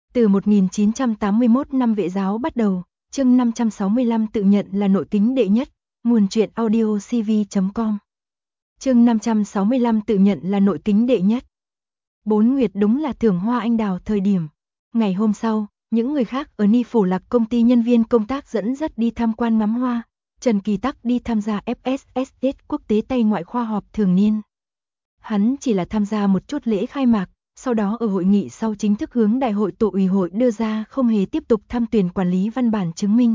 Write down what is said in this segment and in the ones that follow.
Từ 1981 năm Vệ giáo bắt đầu, chương 565 tự nhận là nội kính đệ nhất, nguồn truyện audio cv.com. Chương 565 tự nhận là nội kính đệ nhất. 4 nguyệt đúng là thưởng hoa anh đào thời điểm. Ngày hôm sau, những người khác ở Ni Phủ Lạc công ty nhân viên công tác dẫn dắt đi tham quan ngắm hoa, Trần Kỳ Tắc đi tham gia FSSS quốc tế Tây ngoại khoa họp thường niên. Hắn chỉ là tham gia một chút lễ khai mạc, sau đó ở hội nghị sau chính thức hướng đại hội tổ ủy hội đưa ra không hề tiếp tục tham tuyển quản lý văn bản chứng minh.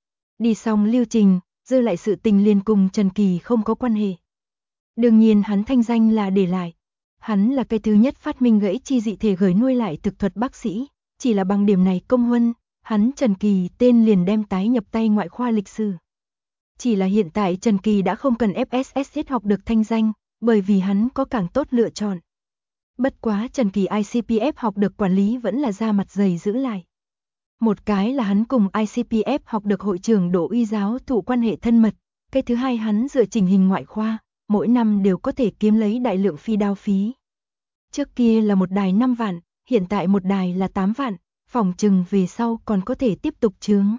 Đi xong lưu trình, dư lại sự tình liền cùng Trần Kỳ không có quan hệ. Đương nhiên hắn thanh danh là để lại. Hắn là cái thứ nhất phát minh gãy chi dị thể gửi nuôi lại thực thuật bác sĩ, chỉ là bằng điểm này công huân, hắn Trần Kỳ tên liền đem tái nhập tay ngoại khoa lịch sử. Chỉ là hiện tại Trần Kỳ đã không cần FSSS học được thanh danh, bởi vì hắn có càng tốt lựa chọn. Bất quá Trần Kỳ ICPF học được quản lý vẫn là da mặt dày giữ lại. Một cái là hắn cùng ICPF học được hội trưởng Đỗ Uy giáo thụ quan hệ thân mật, cái thứ hai hắn dựa chỉnh hình ngoại khoa, mỗi năm đều có thể kiếm lấy đại lượng phi đao phí. Trước kia là một đài 5 vạn, hiện tại một đài là 8 vạn, phòng chừng về sau còn có thể tiếp tục chướng.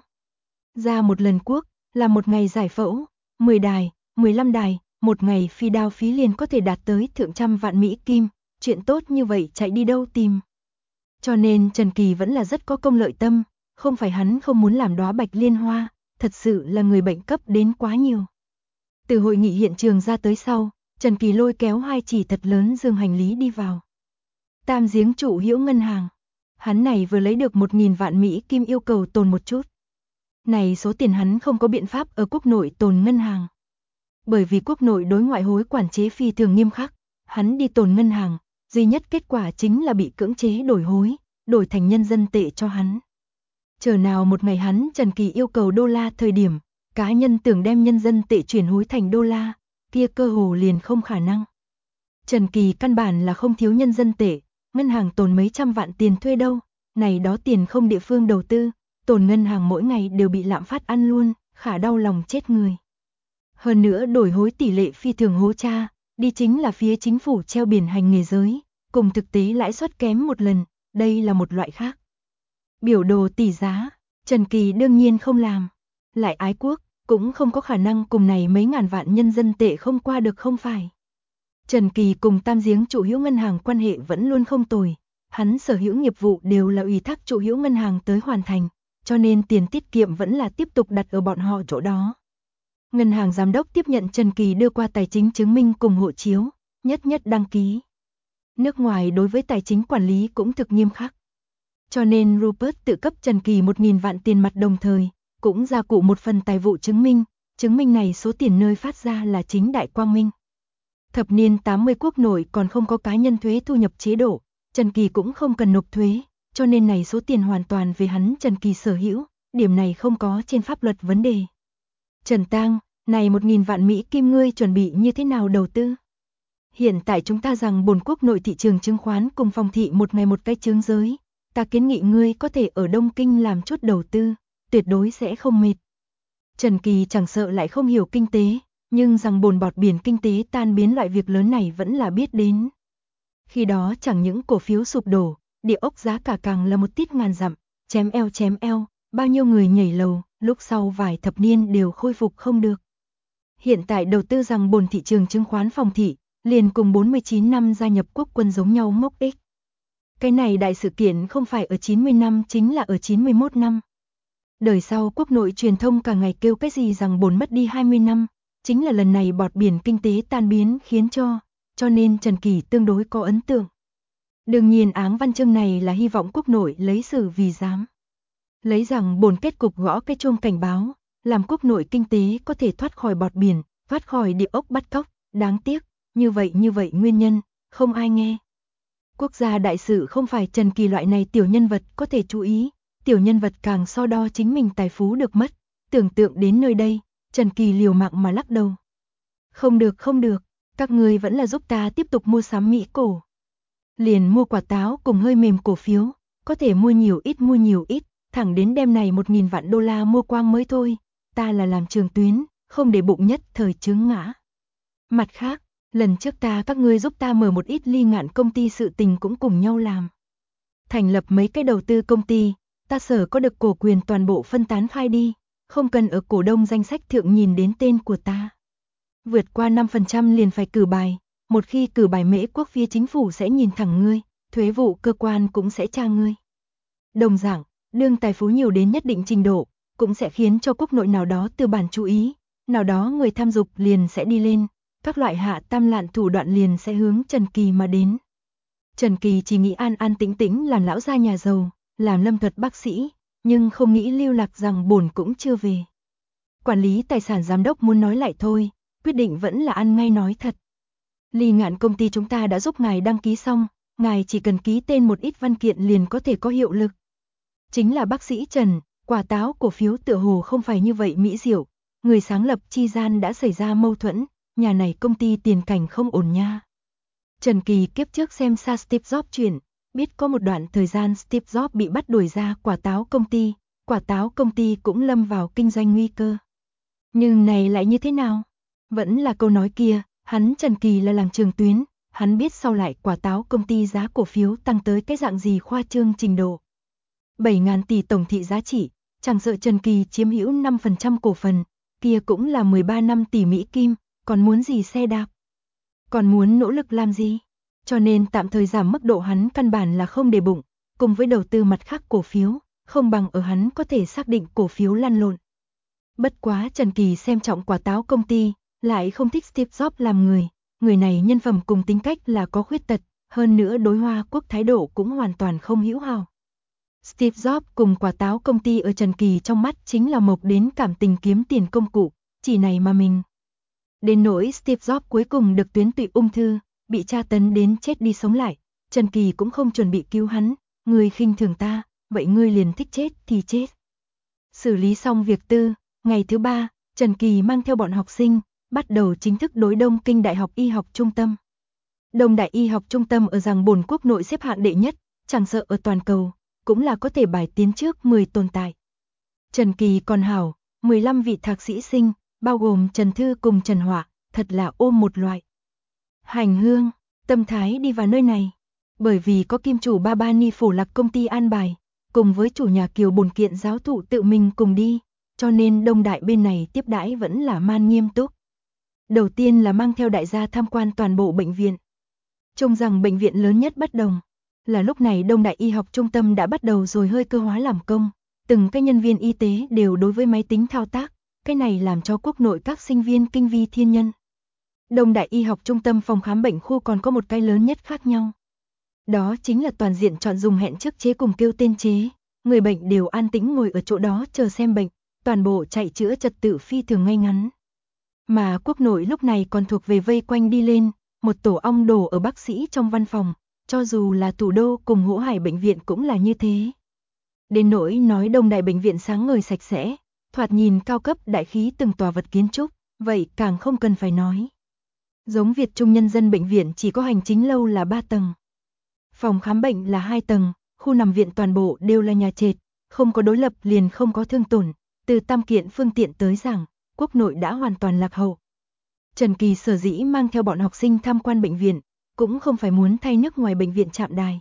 Ra một lần quốc, là một ngày giải phẫu, 10 đài, 15 đài, một ngày phi đao phí liền có thể đạt tới thượng trăm vạn Mỹ Kim, chuyện tốt như vậy chạy đi đâu tìm. Cho nên Trần Kỳ vẫn là rất có công lợi tâm, không phải hắn không muốn làm đóa bạch liên hoa, thật sự là người bệnh cấp đến quá nhiều. Từ hội nghị hiện trường ra tới sau, Trần Kỳ lôi kéo hai chỉ thật lớn dương hành lý đi vào. Tam Giếng Trụ Hữu ngân hàng. Hắn này vừa lấy được 1.000 vạn Mỹ Kim yêu cầu tồn một chút. Này số tiền hắn không có biện pháp ở quốc nội tồn ngân hàng. Bởi vì quốc nội đối ngoại hối quản chế phi thường nghiêm khắc, hắn đi tồn ngân hàng, duy nhất kết quả chính là bị cưỡng chế đổi hối, đổi thành nhân dân tệ cho hắn. Chờ nào một ngày hắn Trần Kỳ yêu cầu đô la thời điểm, cá nhân tưởng đem nhân dân tệ chuyển hối thành đô la, kia cơ hồ liền không khả năng. Trần Kỳ căn bản là không thiếu nhân dân tệ, ngân hàng tồn mấy trăm vạn tiền thuê đâu, này đó tiền không địa phương đầu tư, tồn ngân hàng mỗi ngày đều bị lạm phát ăn luôn, khả đau lòng chết người. Hơn nữa đổi hối tỷ lệ phi thường hố cha, đi chính là phía chính phủ treo biển hành nghề giới, cùng thực tế lãi suất kém một lần, đây là một loại khác. Biểu đồ tỷ giá, Trần Kỳ đương nhiên không làm, lại ái quốc, cũng không có khả năng cùng này mấy ngàn vạn nhân dân tệ không qua được không phải. Trần Kỳ cùng Tam Giếng Trụ Hữu ngân hàng quan hệ vẫn luôn không tồi, hắn sở hữu nghiệp vụ đều là ủy thác Trụ Hữu ngân hàng tới hoàn thành, cho nên tiền tiết kiệm vẫn là tiếp tục đặt ở bọn họ chỗ đó. Ngân hàng giám đốc tiếp nhận Trần Kỳ đưa qua tài chính chứng minh cùng hộ chiếu, nhất nhất đăng ký. Nước ngoài đối với tài chính quản lý cũng thực nghiêm khắc. Cho nên Rupert tự cấp Trần Kỳ 1.000 vạn tiền mặt đồng thời, cũng gia cụ một phần tài vụ chứng minh này số tiền nơi phát ra là chính đại quang minh. Thập niên 80 quốc nội còn không có cá nhân thuế thu nhập chế độ, Trần Kỳ cũng không cần nộp thuế, cho nên này số tiền hoàn toàn về hắn Trần Kỳ sở hữu, điểm này không có trên pháp luật vấn đề. Trần Tang, này 1.000 vạn Mỹ Kim ngươi chuẩn bị như thế nào đầu tư? Hiện tại chúng ta rằng bổn quốc nội thị trường chứng khoán cùng phòng thị một ngày một cái chướng giới, ta kiến nghị ngươi có thể ở Đông Kinh làm chút đầu tư, tuyệt đối sẽ không mệt. Trần Kỳ chẳng sợ lại không hiểu kinh tế, nhưng rằng bồn bọt biển kinh tế tan biến loại việc lớn này vẫn là biết đến. Khi đó chẳng những cổ phiếu sụp đổ, địa ốc giá cả càng là một tít ngàn dặm, chém eo, bao nhiêu người nhảy lầu, lúc sau vài thập niên đều khôi phục không được. Hiện tại đầu tư rằng bồn thị trường chứng khoán phòng thị, liền cùng 49 năm gia nhập quốc quân giống nhau ngốc ích. Cái này đại sự kiện không phải ở 90 năm chính là ở 91 năm. Đời sau quốc nội truyền thông cả ngày kêu cái gì rằng bồn mất đi 20 năm, chính là lần này bọt biển kinh tế tan biến khiến cho nên Trần Kỳ tương đối có ấn tượng. Đương nhiên áng văn chương này là hy vọng quốc nội lấy sự vì dám. Lấy rằng bồn kết cục gõ cái chuông cảnh báo, làm quốc nội kinh tế có thể thoát khỏi bọt biển, thoát khỏi địa ốc bắt cóc, đáng tiếc, như vậy nguyên nhân, không ai nghe. Quốc gia đại sự không phải Trần Kỳ loại này tiểu nhân vật có thể chú ý, tiểu nhân vật càng so đo chính mình tài phú được mất, tưởng tượng đến nơi đây, Trần Kỳ liều mạng mà lắc đầu. Không được, các ngươi vẫn là giúp ta tiếp tục mua sắm Mỹ cổ. Liền mua quả táo cùng hơi mềm cổ phiếu, có thể mua nhiều ít, thẳng đến đêm này 1.000 vạn đô la mua quang mới thôi, ta là làm trường tuyến, không để bụng nhất thời chướng ngã. Mặt khác, lần trước các ngươi giúp ta mở một ít ly ngạn công ty sự tình cũng cùng nhau làm. thành lập mấy cái đầu tư công ty, ta sở có được cổ quyền toàn bộ phân tán khai đi, không cần ở cổ đông danh sách thượng nhìn đến tên của ta. Vượt qua 5% liền phải cử bài, một khi cử bài Mễ Quốc phía chính phủ sẽ nhìn thẳng ngươi, thuế vụ cơ quan cũng sẽ tra ngươi. Đồng dạng, đương tài phú nhiều đến nhất định trình độ, cũng sẽ khiến cho quốc nội nào đó tư bản chú ý, nào đó người tham dục liền sẽ đi lên, các loại hạ tam lạn thủ đoạn liền sẽ hướng Trần Kỳ mà đến. Trần Kỳ chỉ nghĩ an an tĩnh tĩnh làm lão gia nhà giàu, làm lâm thuật bác sĩ, nhưng không nghĩ lưu lạc rằng bổn cũng chưa về. Quản lý tài sản giám đốc muốn nói lại thôi, quyết định vẫn là ăn ngay nói thật. Ly Ngạn công ty chúng ta đã giúp ngài đăng ký xong, ngài chỉ cần ký tên một ít văn kiện liền có thể có hiệu lực. Chính là bác sĩ Trần, quả táo cổ phiếu tựa hồ không phải như vậy mỹ diệu, người sáng lập chi gian đã xảy ra mâu thuẫn, nhà này công ty tiền cảnh không ổn nha. Trần Kỳ kiếp trước xem xa Steve Jobs chuyện, biết có một đoạn thời gian Steve Jobs bị bắt đuổi ra quả táo công ty cũng lâm vào kinh doanh nguy cơ. Nhưng này lại như thế nào? Vẫn là câu nói kia, hắn Trần Kỳ là làng trường tuyến, hắn biết sau lại quả táo công ty giá cổ phiếu tăng tới cái dạng gì khoa trương trình độ. 7.000 tỷ tổng thị giá trị, chẳng sợ Trần Kỳ chiếm hữu 5% cổ phần, kia cũng là 13 năm tỷ Mỹ Kim, còn muốn gì xe đạp? Còn muốn nỗ lực làm gì? Cho nên tạm thời giảm mức độ hắn căn bản là không để bụng, cùng với đầu tư mặt khác cổ phiếu, không bằng ở hắn có thể xác định cổ phiếu lăn lộn. Bất quá Trần Kỳ xem trọng quả táo công ty, lại không thích Steve Jobs làm người này nhân phẩm cùng tính cách là có khuyết tật, hơn nữa đối Hoa Quốc thái độ cũng hoàn toàn không hữu hảo. Steve Jobs cùng quả táo công ty ở Trần Kỳ trong mắt chính là mộc đến cảm tình kiếm tiền công cụ, chỉ này mà mình. Đến nỗi Steve Jobs cuối cùng được tuyến tụy ung thư, bị tra tấn đến chết đi sống lại, Trần Kỳ cũng không chuẩn bị cứu hắn, ngươi khinh thường ta, vậy ngươi liền thích chết thì chết. Xử lý xong việc tư, ngày thứ 3, Trần Kỳ mang theo bọn học sinh, bắt đầu chính thức đối Đông Kinh Đại học Y học Trung tâm. Đông Đại Y học Trung tâm ở rằng bổn quốc nội xếp hạng đệ nhất, chẳng sợ ở toàn cầu, cũng là có thể bài tiến trước 10 tồn tại. Trần Kỳ còn hảo, 15 vị thạc sĩ sinh, bao gồm Trần Thư cùng Trần Họa, thật là ôm một loại hành hương, tâm thái đi vào nơi này. Bởi vì có kim chủ Ba Ba Ni Phổ Lạc công ty an bài, cùng với chủ nhà Kiều Bồn Kiện giáo thụ tự mình cùng đi, cho nên Đông Đại bên này tiếp đãi vẫn là man nghiêm túc. Đầu tiên là mang theo đại gia tham quan toàn bộ bệnh viện. Trông rằng bệnh viện lớn nhất bất đồng, là lúc này Đông Đại Y học Trung tâm đã bắt đầu rồi hơi cơ hóa làm công, từng cái nhân viên y tế đều đối với máy tính thao tác, cái này làm cho quốc nội các sinh viên kinh vi thiên nhân. Đông Đại Y học Trung tâm phòng khám bệnh khu còn có một cái lớn nhất khác nhau. Đó chính là toàn diện chọn dùng hẹn trước chế cùng kêu tên chế, người bệnh đều an tĩnh ngồi ở chỗ đó chờ xem bệnh, toàn bộ chạy chữa trật tự phi thường ngay ngắn. Mà quốc nội lúc này còn thuộc về vây quanh đi lên, một tổ ong đổ ở bác sĩ trong văn phòng, cho dù là thủ đô cùng Hỗ Hải bệnh viện cũng là như thế. Đến nỗi nói Đông Đại bệnh viện sáng ngời sạch sẽ, thoạt nhìn cao cấp đại khí từng tòa vật kiến trúc, vậy càng không cần phải nói. Giống Việt Trung Nhân dân bệnh viện chỉ có hành chính lâu là 3 tầng. Phòng khám bệnh là 2 tầng, khu nằm viện toàn bộ đều là nhà trệt, không có đối lập liền không có thương tổn, từ tam kiện phương tiện tới giảng, quốc nội đã hoàn toàn lạc hậu. Trần Kỳ sở dĩ mang theo bọn học sinh tham quan bệnh viện, cũng không phải muốn thay nước ngoài bệnh viện chạm đài,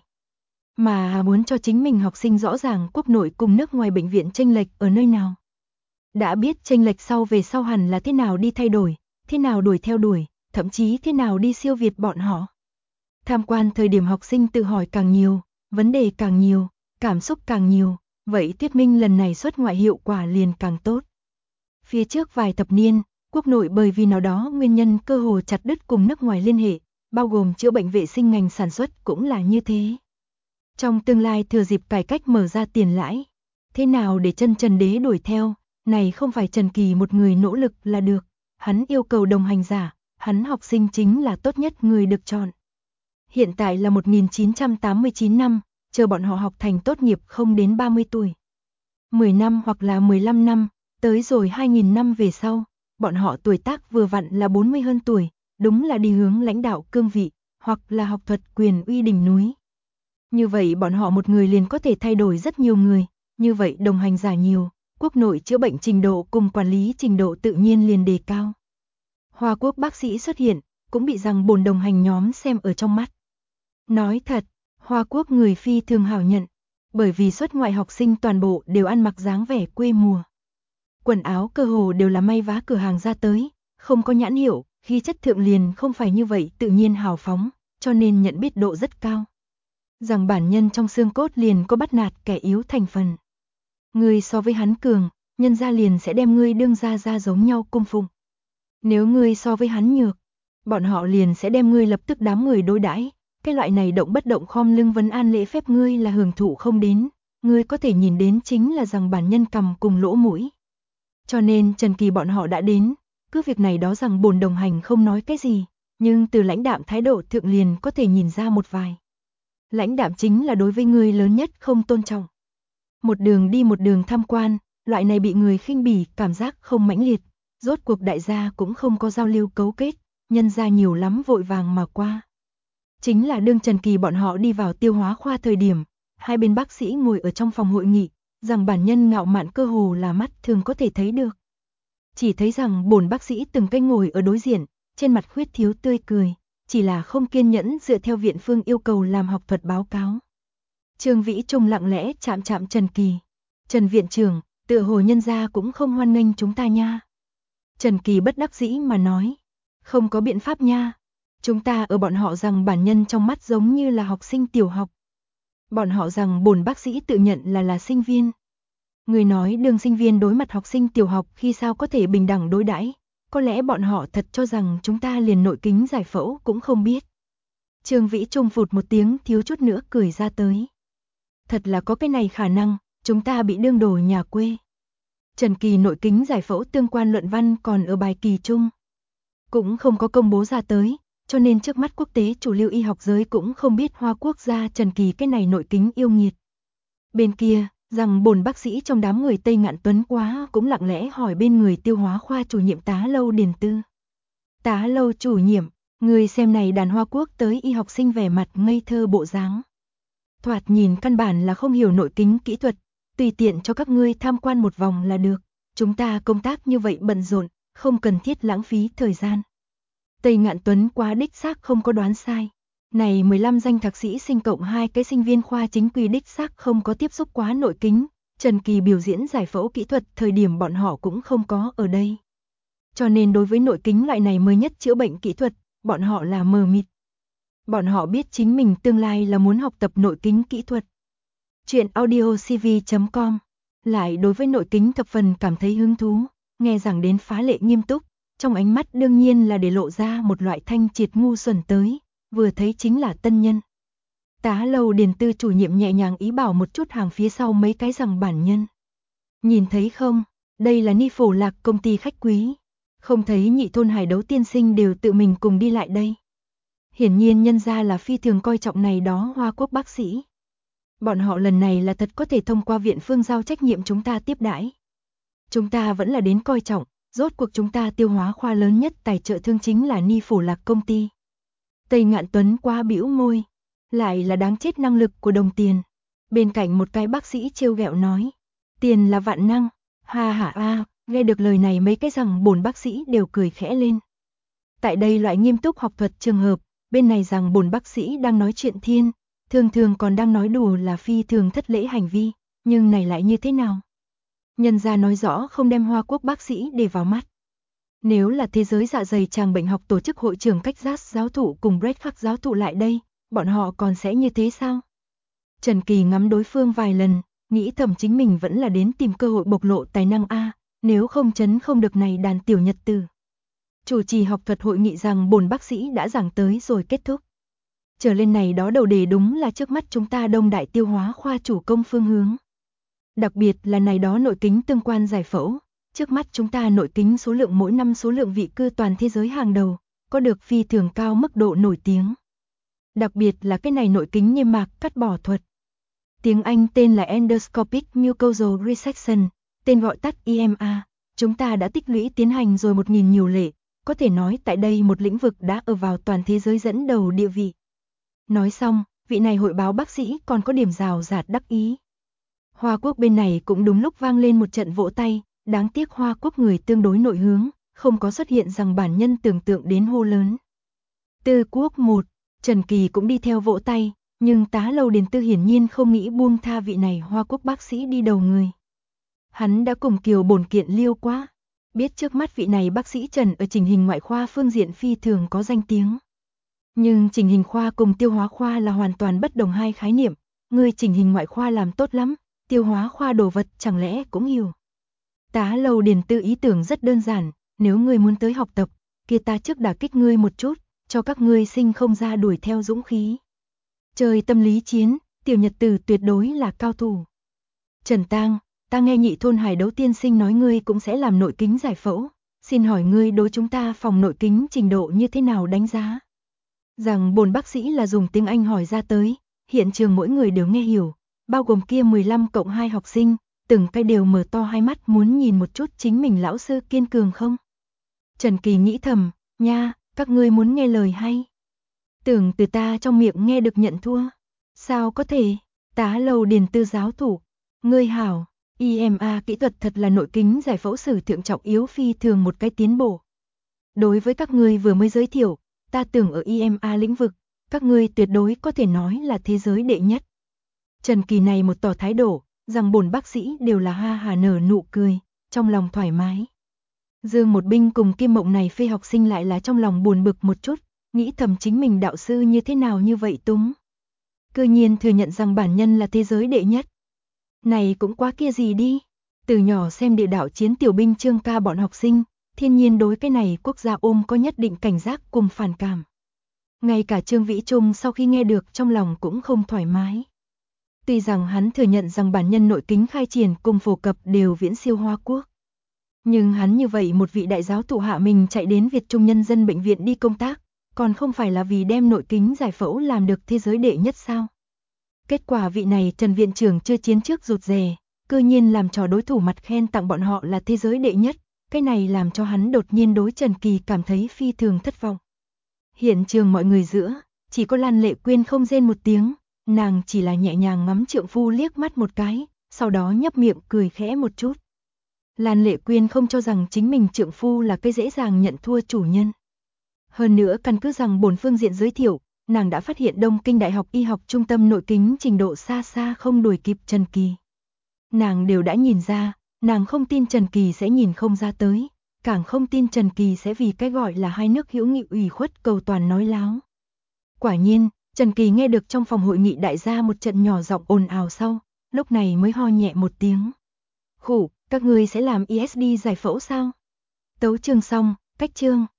mà muốn cho chính mình học sinh rõ ràng quốc nội cùng nước ngoài bệnh viện chênh lệch ở nơi nào. Đã biết chênh lệch sau về sau hẳn là thế nào đi thay đổi, thế nào đuổi theo đuổi, thậm chí thế nào đi siêu việt bọn họ. Tham quan thời điểm học sinh tự hỏi càng nhiều, vấn đề càng nhiều, cảm xúc càng nhiều, vậy thuyết minh lần này xuất ngoại hiệu quả liền càng tốt. Phía trước vài thập niên, quốc nội bởi vì nào đó nguyên nhân cơ hồ chặt đứt cùng nước ngoài liên hệ, bao gồm chữa bệnh vệ sinh ngành sản xuất cũng là như thế. Trong tương lai thừa dịp cải cách mở ra tiền lãi, thế nào để chân Trần Đế đuổi theo, này không phải Trần Kỳ một người nỗ lực là được, hắn yêu cầu đồng hành giả, hắn học sinh chính là tốt nhất người được chọn. Hiện tại là 1989 năm, chờ bọn họ học thành tốt nghiệp không đến 30 tuổi. 10 năm hoặc là 15 năm, tới rồi 2000 năm về sau, bọn họ tuổi tác vừa vặn là 40 hơn tuổi, đúng là đi hướng lãnh đạo cương vị, hoặc là học thuật quyền uy đỉnh núi. Như vậy bọn họ một người liền có thể thay đổi rất nhiều người, như vậy đồng hành giả nhiều, quốc nội chữa bệnh trình độ cùng quản lý trình độ tự nhiên liền đề cao. Hoa Quốc bác sĩ xuất hiện, cũng bị rằng bồn đồng hành nhóm xem ở trong mắt. Nói thật, Hoa Quốc người phi thường hảo nhận, bởi vì xuất ngoại học sinh toàn bộ đều ăn mặc dáng vẻ quê mùa. Quần áo cơ hồ đều là may vá cửa hàng ra tới, không có nhãn hiệu, khi chất thượng liền không phải như vậy tự nhiên hào phóng, cho nên nhận biết độ rất cao. Rằng bản nhân trong xương cốt liền có bắt nạt kẻ yếu thành phần. Ngươi so với hắn cường, nhân gia liền sẽ đem ngươi đương ra giống nhau cung phụng. Nếu ngươi so với hắn nhược, bọn họ liền sẽ đem ngươi lập tức đám người đối đãi. Cái loại này động bất động khom lưng vấn an lễ phép ngươi là hưởng thụ không đến, ngươi có thể nhìn đến chính là rằng bản nhân cầm cùng lỗ mũi. Cho nên Trần Kỳ bọn họ đã đến, cứ việc này đó rằng bổn đồng hành không nói cái gì, nhưng từ lãnh đạm thái độ thượng liền có thể nhìn ra một vài. Lãnh đạm chính là đối với ngươi lớn nhất không tôn trọng. Một đường đi một đường tham quan, loại này bị người khinh bỉ cảm giác không mãnh liệt, rốt cuộc đại gia cũng không có giao lưu cấu kết, nhân gia nhiều lắm vội vàng mà qua. Chính là đương Trần Kỳ bọn họ đi vào tiêu hóa khoa thời điểm, hai bên bác sĩ ngồi ở trong phòng hội nghị, rằng bản nhân ngạo mạn cơ hồ là mắt thường có thể thấy được. Chỉ thấy rằng bổn bác sĩ từng cái ngồi ở đối diện, trên mặt khuyết thiếu tươi cười, chỉ là không kiên nhẫn dựa theo viện phương yêu cầu làm học thuật báo cáo. Trương Vĩ Trung lặng lẽ chạm chạm Trần Kỳ. Trần viện trưởng, tựa hồ nhân gia cũng không hoan nghênh chúng ta nha. Trần Kỳ bất đắc dĩ mà nói, không có biện pháp nha. Chúng ta ở bọn họ rằng bản nhân trong mắt giống như là học sinh tiểu học. Bọn họ rằng bổn bác sĩ tự nhận là sinh viên. Người nói đường sinh viên đối mặt học sinh tiểu học khi sao có thể bình đẳng đối đãi, có lẽ bọn họ thật cho rằng chúng ta liền nội kính giải phẫu cũng không biết. Trương Vĩ Trung phụt một tiếng thiếu chút nữa cười ra tới. Thật là có cái này khả năng, chúng ta bị đương đồ nhà quê. Trần Kỳ nội kính giải phẫu tương quan luận văn còn ở bài kỳ chung. Cũng không có công bố ra tới, cho nên trước mắt quốc tế chủ lưu y học giới cũng không biết Hoa Quốc gia Trần Kỳ cái này nội kính yêu nghiệt. Bên kia, rằng bổn bác sĩ trong đám người Tây Ngạn Tuấn quá cũng lặng lẽ hỏi bên người tiêu hóa khoa chủ nhiệm Tá Lâu Điền Tư. Tá Lâu chủ nhiệm, người xem này đàn Hoa Quốc tới y học sinh vẻ mặt ngây thơ bộ dáng. Thoạt nhìn căn bản là không hiểu nội kính kỹ thuật, tùy tiện cho các ngươi tham quan một vòng là được. Chúng ta công tác như vậy bận rộn, không cần thiết lãng phí thời gian. Tây Ngạn Tuấn quá đích xác không có đoán sai. Này 15 danh thạc sĩ sinh cộng 2 cái sinh viên khoa chính quy đích xác không có tiếp xúc quá nội kính. Trần Kỳ biểu diễn giải phẫu kỹ thuật thời điểm bọn họ cũng không có ở đây. Cho nên đối với nội kính loại này mới nhất chữa bệnh kỹ thuật, bọn họ là mờ mịt. Bọn họ biết chính mình tương lai là muốn học tập nội kính kỹ thuật. Chuyện audiocv.com lại đối với nội kính thập phần cảm thấy hứng thú, nghe rằng đến phá lệ nghiêm túc, trong ánh mắt đương nhiên là để lộ ra một loại thanh triệt ngu xuẩn tới, vừa thấy chính là tân nhân. Tá Lâu Điền Tư chủ nhiệm nhẹ nhàng ý bảo một chút hàng phía sau mấy cái rằng bản nhân. Nhìn thấy không, đây là Ni Phổ Lạc công ty khách quý, không thấy Nhị Thôn Hải Đấu tiên sinh đều tự mình cùng đi lại đây. Hiển nhiên nhân gia là phi thường coi trọng này đó Hoa Quốc bác sĩ. Bọn họ lần này là thật có thể thông qua viện phương giao trách nhiệm chúng ta tiếp đãi. Chúng ta vẫn là đến coi trọng, rốt cuộc chúng ta tiêu hóa khoa lớn nhất tài trợ thương chính là Ni Phổ Lạc công ty. Tây Ngạn Tuấn qua bĩu môi, lại là đáng chết năng lực của đồng tiền. Bên cạnh một cái bác sĩ trêu ghẹo nói, tiền là vạn năng, ha ha a, nghe được lời này mấy cái rằng bổn bác sĩ đều cười khẽ lên. Tại đây loại nghiêm túc học thuật trường hợp, bên này rằng bổn bác sĩ đang nói chuyện thiên, thường thường còn đang nói đùa là phi thường thất lễ hành vi, nhưng này lại như thế nào? Nhân gia nói rõ không đem Hoa Quốc bác sĩ để vào mắt. Nếu là thế giới dạ dày tràng bệnh học tổ chức hội trưởng cách giác giáo thụ cùng Brett Khắc giáo thụ lại đây, bọn họ còn sẽ như thế sao? Trần Kỳ ngắm đối phương vài lần, nghĩ thầm chính mình vẫn là đến tìm cơ hội bộc lộ tài năng a, nếu không chấn không được này đàn tiểu nhật tử. Chủ trì học thuật hội nghị rằng bổn bác sĩ đã giảng tới rồi kết thúc. Trở lên này đó đầu đề đúng là trước mắt chúng ta Đông Đại tiêu hóa khoa chủ công phương hướng. Đặc biệt là này đó nội kính tương quan giải phẫu, trước mắt chúng ta nội kính số lượng mỗi năm số lượng vị cư toàn thế giới hàng đầu, có được phi thường cao mức độ nổi tiếng. Đặc biệt là cái này nội kính niêm mạc cắt bỏ thuật. Tiếng Anh tên là Endoscopic Mucosal Resection, tên gọi tắt EMA. Chúng ta đã tích lũy tiến hành rồi 1000 nhiều lệ, có thể nói tại đây một lĩnh vực đã ở vào toàn thế giới dẫn đầu địa vị. Nói xong, vị này hội báo bác sĩ còn có điểm rào rạt đắc ý. Hoa Quốc bên này cũng đúng lúc vang lên một trận vỗ tay, đáng tiếc Hoa Quốc người tương đối nội hướng, không có xuất hiện rằng bản nhân tưởng tượng đến hô lớn. Tư Quốc 1, Trần Kỳ cũng đi theo vỗ tay, Nhưng Tá Lâu Điền Tư hiển nhiên không nghĩ buông tha vị này Hoa Quốc bác sĩ đi đầu người. Hắn đã cùng Kiều Bổn kiện liêu quá, biết trước mắt vị này bác sĩ Trần ở chỉnh hình ngoại khoa phương diện phi thường có danh tiếng. Nhưng chỉnh hình khoa cùng tiêu hóa khoa là hoàn toàn bất đồng hai khái niệm, người chỉnh hình ngoại khoa làm tốt lắm, tiêu hóa khoa đồ vật chẳng lẽ cũng hiểu. Tá Lâu Điền Tư ý tưởng rất đơn giản, nếu ngươi muốn tới học tập, kia ta trước đả kích ngươi một chút, cho các ngươi sinh không ra đuổi theo dũng khí. Chơi tâm lý chiến, Tiểu Nhật Tử tuyệt đối là cao thủ. Trần Tang, ta nghe Nhị thôn Hải Đấu tiên sinh nói ngươi cũng sẽ làm nội kính giải phẫu, xin hỏi ngươi đối chúng ta phòng nội kính trình độ như thế nào đánh giá? Rằng bổn bác sĩ là dùng tiếng Anh hỏi ra tới, hiện trường mỗi người đều nghe hiểu, bao gồm kia 15+2 học sinh, từng cái đều mở to hai mắt muốn nhìn một chút chính mình lão sư kiên cường không? Trần Kỳ nghĩ thầm, nha, các ngươi muốn nghe lời hay. Tưởng từ ta trong miệng nghe được nhận thua. Sao có thể, Tá Lâu Điền Tư giáo thủ. Ngươi hảo, IMA kỹ thuật thật là nội kính giải phẫu sử thượng trọng yếu phi thường một cái tiến bộ. Đối với các ngươi vừa mới giới thiệu, ta tưởng ở IMA lĩnh vực, các ngươi tuyệt đối có thể nói là thế giới đệ nhất. Trần Kỳ này một tỏ thái độ, rằng bổn bác sĩ đều là ha hà nở nụ cười, trong lòng thoải mái. Dương Một Binh cùng Kim Mộng này phê học sinh lại là trong lòng buồn bực một chút, nghĩ thầm chính mình đạo sư như thế nào như vậy túng. Cư nhiên thừa nhận rằng bản nhân là thế giới đệ nhất. Này cũng quá kia gì đi. Từ nhỏ xem địa đạo chiến tiểu binh Trương Ca bọn học sinh, thiên nhiên đối cái này quốc gia ôm có nhất định cảnh giác cùng phản cảm. Ngay cả Trương Vĩ Trung sau khi nghe được trong lòng cũng không thoải mái. Tuy rằng hắn thừa nhận rằng bản nhân nội kính khai triển cùng phổ cập đều viễn siêu Hoa Quốc. Nhưng hắn như vậy một vị đại giáo thụ hạ mình chạy đến Việt Trung Nhân dân bệnh viện đi công tác, còn không phải là vì đem nội kính giải phẫu làm được thế giới đệ nhất sao? Kết quả vị này Trần viện trưởng chưa chiến trước rụt rè, cư nhiên làm trò đối thủ mặt khen tặng bọn họ là thế giới đệ nhất, cái này làm cho hắn đột nhiên đối Trần Kỳ cảm thấy phi thường thất vọng. Hiện trường mọi người giữa, chỉ có Lan Lệ Quyên không rên một tiếng, nàng chỉ là nhẹ nhàng ngắm trượng phu liếc mắt một cái, sau đó nhấp miệng cười khẽ một chút. Lan Lệ Quyên không cho rằng chính mình trượng phu là cái dễ dàng nhận thua chủ nhân. Hơn nữa căn cứ rằng bổn phương diện giới thiệu, nàng đã phát hiện Đông Kinh Đại học Y học trung tâm nội kính trình độ xa xa không đuổi kịp Trần Kỳ. Nàng đều đã nhìn ra, nàng không tin Trần Kỳ sẽ nhìn không ra tới, càng không tin Trần Kỳ sẽ vì cái gọi là hai nước hữu nghị ủy khuất cầu toàn nói láo. Quả nhiên, Trần Kỳ nghe được trong phòng hội nghị đại gia một trận nhỏ giọng ồn ào sau, lúc này mới ho nhẹ một tiếng. Khủ, các ngươi sẽ làm ESD giải phẫu sao? Tấu chương xong, cách chương.